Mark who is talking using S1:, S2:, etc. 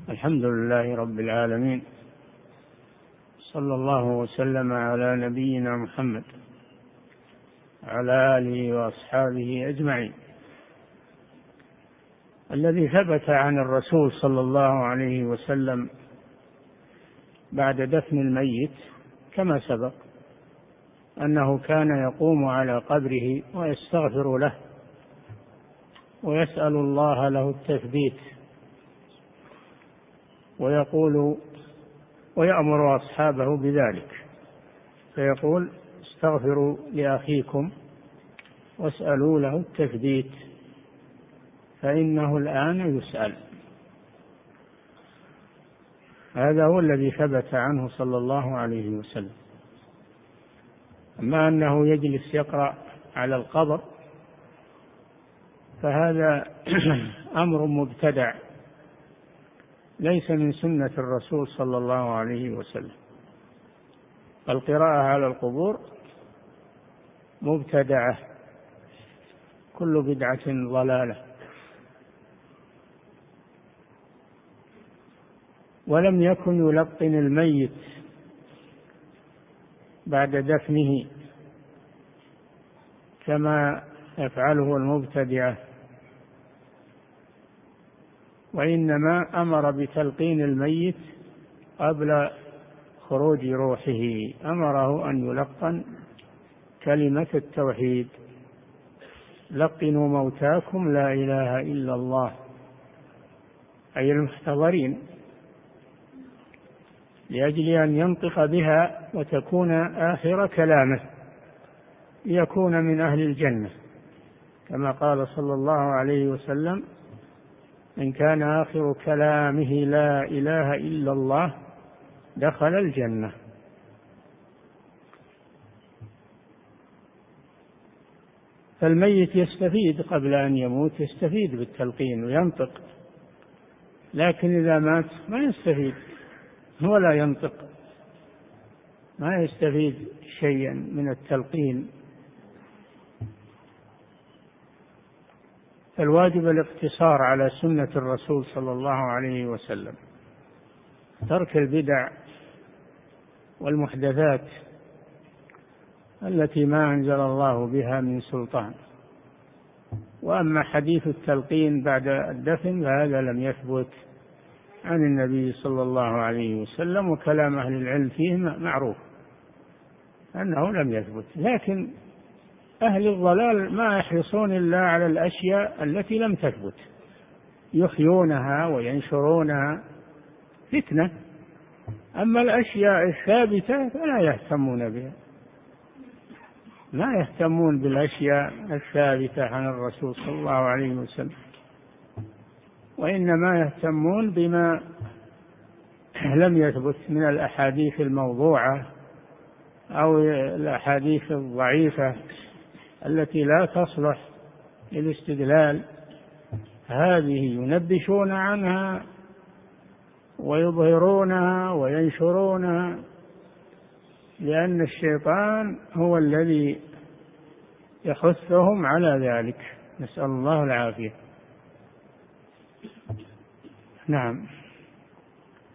S1: الحمد لله رب العالمين، صلى الله وسلم على نبينا محمد على آله وأصحابه أجمعين. الذي ثبت عن الرسول صلى الله عليه وسلم بعد دفن الميت كما سبق أنه كان يقوم على قبره ويستغفر له ويسأل الله له التثبيت، ويقول ويأمر أصحابه بذلك، فيقول: استغفروا لأخيكم واسألوا له التثبيت فإنه الآن يسأل. هذا هو الذي ثبت عنه صلى الله عليه وسلم. أما أنه يجلس يقرأ على القبر فهذا أمر مبتدع ليس من سنة الرسول صلى الله عليه وسلم. القراءة على القبور مبتدعة، كل بدعة ضلالة. ولم يكن يلقن الميت بعد دفنه كما يفعله المبتدعة، وإنما أمر بتلقين الميت قبل خروج روحه، أمره أن يلقن كلمة التوحيد: لقنوا موتاكم لا إله إلا الله، أي المحتضرين، لأجل أن ينطق بها وتكون آخر كلامه ليكون من أهل الجنة، كما قال صلى الله عليه وسلم: إن كان آخر كلامه لا إله إلا الله دخل الجنة. فالميت يستفيد قبل أن يموت، يستفيد بالتلقين وينطق، لكن إذا مات ما يستفيد ولا ينطق، ما يستفيد شيئا من التلقين. فالواجب الاقتصار على سنة الرسول صلى الله عليه وسلم، ترك البدع والمحدثات التي ما أنزل الله بها من سلطان. وأما حديث التلقين بعد الدفن فهذا لم يثبت عن النبي صلى الله عليه وسلم، وكلام أهل العلم فيه معروف أنه لم يثبت. لكن أهل الضلال ما يحرصون إلا على الأشياء التي لم تثبت، يحيونها وينشرونها فتنة. أما الأشياء الثابتة فلا يهتمون بها، لا يهتمون بالأشياء الثابتة عن الرسول صلى الله عليه وسلم، وإنما يهتمون بما لم يثبت من الأحاديث الموضوعة أو الأحاديث الضعيفة التي لا تصلح للاستدلال. هذه ينبشون عنها ويظهرونها وينشرونها، لأن الشيطان هو الذي يحثهم على ذلك، نسأل الله العافية. نعم.